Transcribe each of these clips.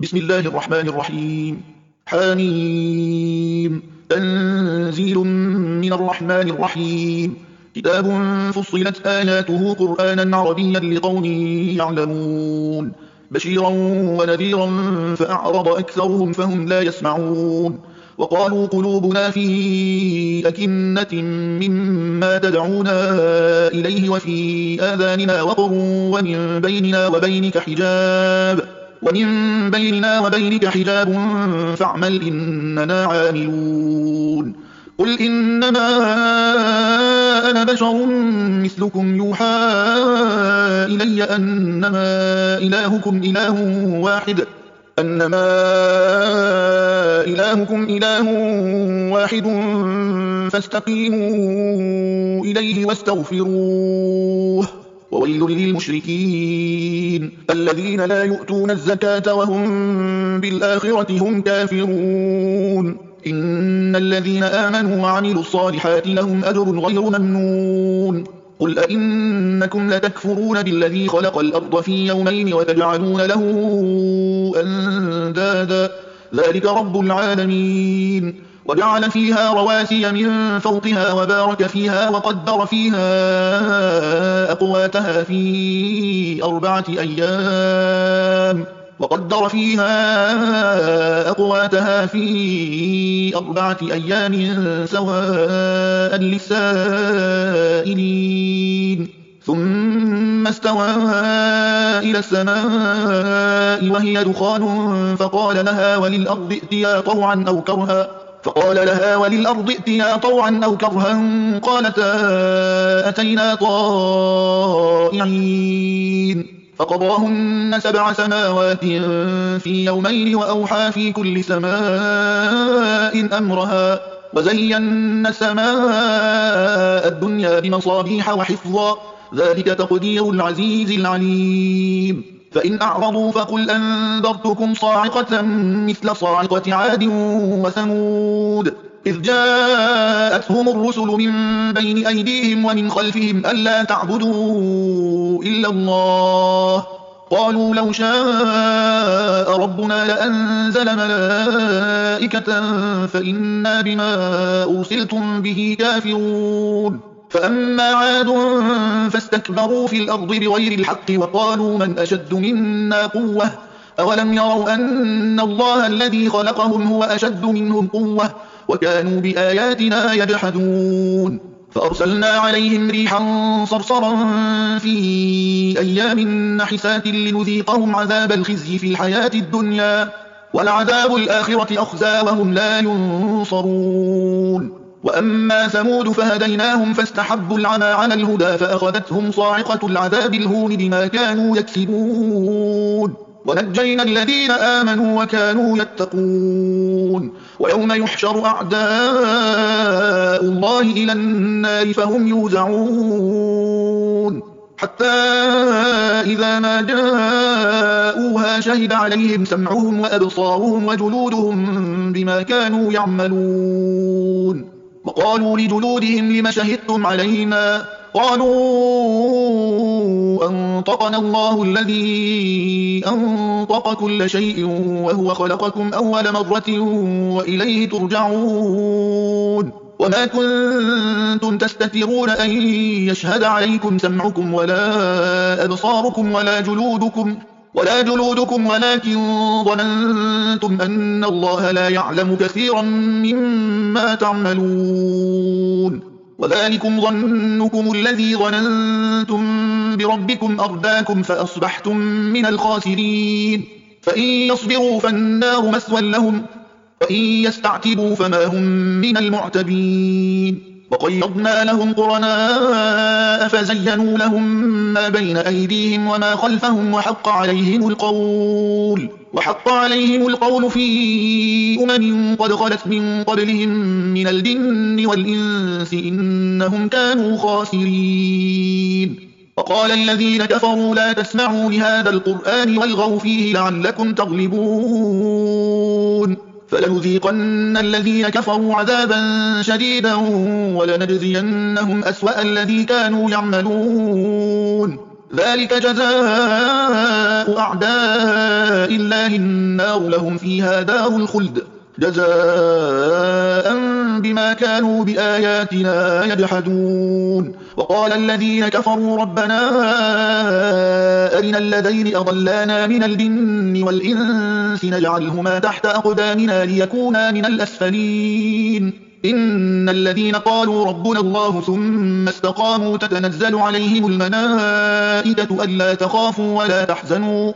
بسم الله الرحمن الرحيم. حميم. تنزيل من الرحمن الرحيم. كتاب فصلت آياته قرآنا عربيا لقوم يعلمون، بشيرا ونذيرا فأعرض أكثرهم فهم لا يسمعون. وقالوا قلوبنا في أكنة مما تدعونا إليه وفي آذاننا وقر ومن بيننا وبينك حجاب فاعمل إننا عاملون. قل إنما أنا بشر مثلكم يوحى إلي أنما إلهكم إله واحد فاستقيموا إليه واستغفروه. وويل للمشركين الذين لا يؤتون الزكاة وهم بالآخرة هم كافرون. إن الذين آمنوا وعملوا الصالحات لهم أجر غير ممنون. قل أئنكم لتكفرون بالذي خلق الأرض في يومين وتجعلون له أندادا ذلك رب العالمين. وجعل فيها رواسي من فوقها وبارك فيها وقدر فيها أقواتها في أربعة أيام سواء للسائلين. ثم استوى إلى السماء وهي دخان فقال لها وللأرض ائتيا طوعا أو كرها قالتا أتينا طائعين. فقضاهن 7 سماوات في يومين وأوحى في كل سماء أمرها وزينا السماء الدنيا بمصابيح وحفظا ذلك تقدير العزيز العليم. فإن أعرضوا فقل أنذرتكم صاعقة مثل صاعقة عاد وثمود إذ جاءتهم الرسل من بين أيديهم ومن خلفهم ألا تعبدوا إلا الله قالوا لو شاء ربنا لأنزل ملائكة فإنا بما أرسلتم به كافرون. فأما عاد فاستكبروا في الأرض بغير الحق وقالوا من أشد منا قوة أولم يروا أن الله الذي خلقهم هو أشد منهم قوة وكانوا بآياتنا يجحدون. فأرسلنا عليهم ريحا صرصرا في أيام نحسات لنذيقهم عذاب الخزي في الحياة الدنيا ولعذاب الآخرة أخزى وهم لا ينصرون. وأما ثمود فهديناهم فاستحبوا العمى على الهدى فأخذتهم صاعقة العذاب الهون بما كانوا يكسبون ونجينا الذين آمنوا وكانوا يتقون. ويوم يحشر أعداء الله إلى النار فهم يوزعون حتى إذا ما جاءوها شهد عليهم سمعهم وأبصارهم وجلودهم بما كانوا يعملون. وقالوا لجلودهم لم شهدتم علينا قالوا أنطقنا الله الذي أنطق كل شيء وهو خلقكم أول مرة وإليه ترجعون. وما كنتم تستترون أن يشهد عليكم سمعكم ولا أبصاركم ولا جلودكم ولكن ظننتم أن الله لا يعلم كثيرا مما تعملون. وذلكم ظنكم الذي ظننتم بربكم أرداكم فأصبحتم من الخاسرين. فإن يصبروا فالنار مثوى لهم وإن يستعتبوا فما هم من المعتبين. وقيضنا لهم قرناء فزينوا لهم ما بين أيديهم وما خلفهم وحق عليهم القول في قد خلت من قبلهم من الجن والإنس إنهم كانوا خاسرين. وقال الذين كفروا لا تسمعوا لهذا القرآن والغوا فيه لعلكم تغلبون. فلنذيقن الذين كفروا عذابا شديدا ولنجزينهم أسوأ الذي كانوا يعملون. ذلك جزاء أعداء الله النار لهم فيها دار الخلد جزاء بما كانوا بآياتنا يجحدون وقال الذين كفروا ربنا أرنا الذين أضلانا من الجن والإنس نجعلهما تحت أقدامنا ليكونا من الأسفلين إن الذين قالوا ربنا الله ثم استقاموا تتنزل عليهم الملائكة ألا تخافوا ولا تحزنوا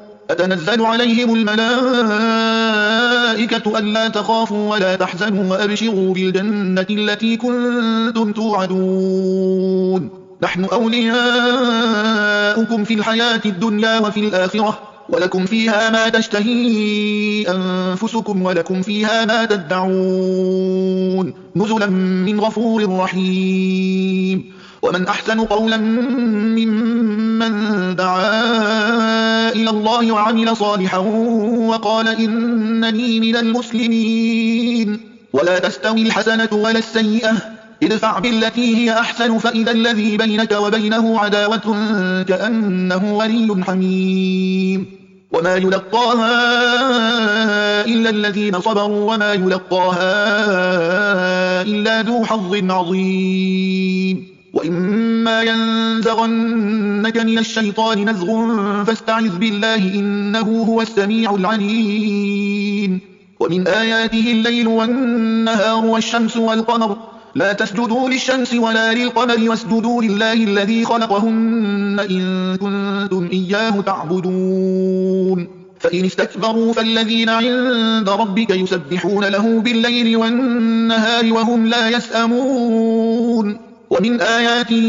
وأبشروا بالجنة التي كنتم توعدون نحن أولياؤكم في الحياة الدنيا وفي الآخرة ولكم فيها ما تشتهي أنفسكم ولكم فيها ما تدعون نزلا من غفور رحيم ومن أحسن قولا ممن دعا إلى الله وعمل صالحا وقال إنني من المسلمين ولا تستوي الحسنة ولا السيئة ادفع بالتي هي أحسن فإذا الذي بينك وبينه عداوة كأنه ولي حميم وما يلقاها إلا الذين صبروا وما يلقاها إلا ذو حظ عظيم وإما ينزغنك من الشيطان نزغ فاستعذ بالله إنه هو السميع العليم ومن آياته الليل والنهار والشمس والقمر لا تسجدوا للشمس ولا للقمر واسجدوا لله الذي خلقهن إن كنتم إياه تعبدون فإن استكبروا فالذين عند ربك يسبحون له بالليل والنهار وهم لا يسأمون ومن آياته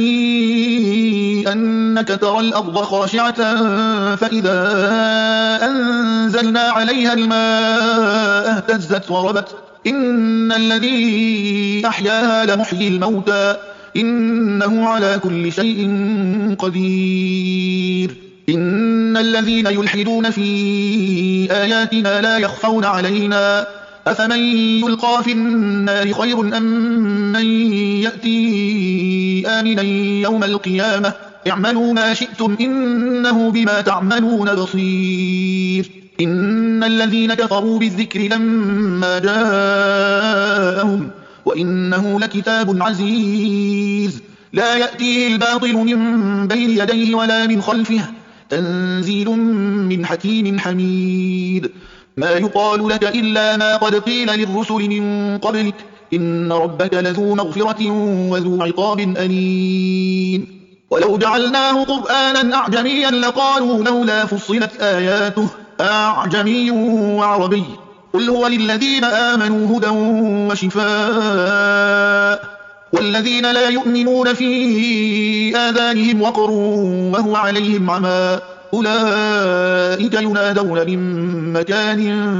أنك ترى الأرض خاشعة فإذا أنزلنا عليها الماء اهتزت وربت إن الذي أحياها لمحيي الموتى إنه على كل شيء قدير إن الذين يلحدون في آياتنا لا يخفون علينا أفمن يلقى في النار خير أم من يأتي آمنا يوم القيامة اعملوا ما شئتم إنه بما تعملون بصير إن الذين كفروا بالذكر لما جاءهم وإنه لكتاب عزيز لا يأتيه الباطل من بين يديه ولا من خلفه تنزيل من حكيم حميد ما يقال لك إلا ما قد قيل للرسل من قبلك إن ربك لذو مغفرة وذو عقاب أليم ولو جعلناه قرآنا أعجميا لقالوا لولا فصلت آياته أعجمي وعربي قل هو للذين آمنوا هدى وشفاء والذين لا يؤمنون في آذانهم وقر وهو عليهم عمى أولئك ينادون من مكان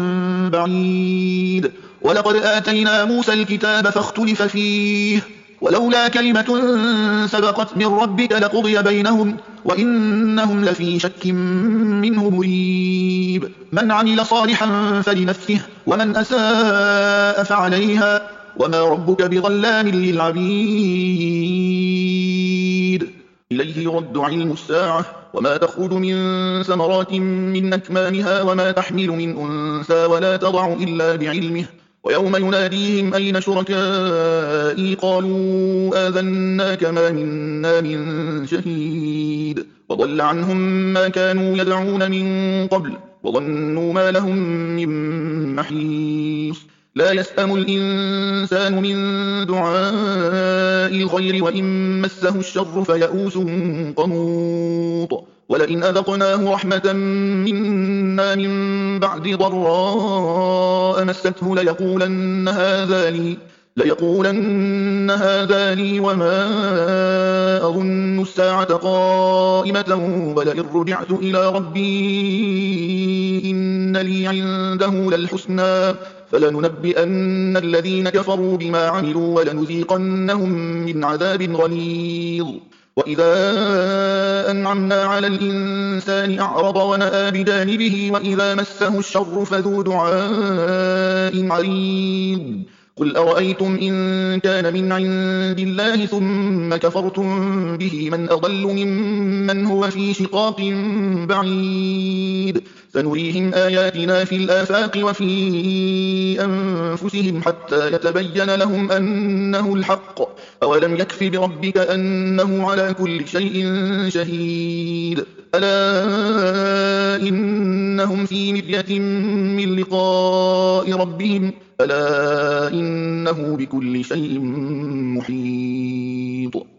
بعيد ولقد آتينا موسى الكتاب فاختلف فيه ولولا كلمة سبقت من ربك لقضي بينهم وإنهم لفي شك منه مريب من عمل صالحا فلنفسه ومن أساء فعليها وما ربك بظلام للعبيد إليه يرد علم الساعة وما تخرج من ثمرات من أكمامها وما تحمل من أنثى ولا تضع إلا بعلمه ويوم يناديهم أين شركائي قالوا آذناك ما منا من شهيد وضل عنهم ما كانوا يدعون من قبل وظنوا ما لهم من محيص لا يسأم الإنسان من دعاء الخير وإن مسه الشر فيئوس قنوط ولئن أذقناه رحمة منا من بعد ضراء مسته ليقولن هذا لي وما أظن الساعة قائمة ولئن رجعت إلى ربي إن لي عنده للحسنى فلننبئن الذين كفروا بما عملوا ولنذيقنهم من عذاب غليظ وإذا أنعمنا على الإنسان أعرض ونأى بجانبه وإذا مسه الشر فذو دعاء عريض قل أرأيتم إن كان من عند الله ثم كفرتم به من أضل ممن هو في شقاق بعيد سنريهم آياتنا في الآفاق وفي أنفسهم حتى يتبين لهم أنه الحق أولم يكف بربك أنه على كل شيء شهيد ألا إنهم في مرية من لقاء ربهم ألا إنه بكل شيء محيط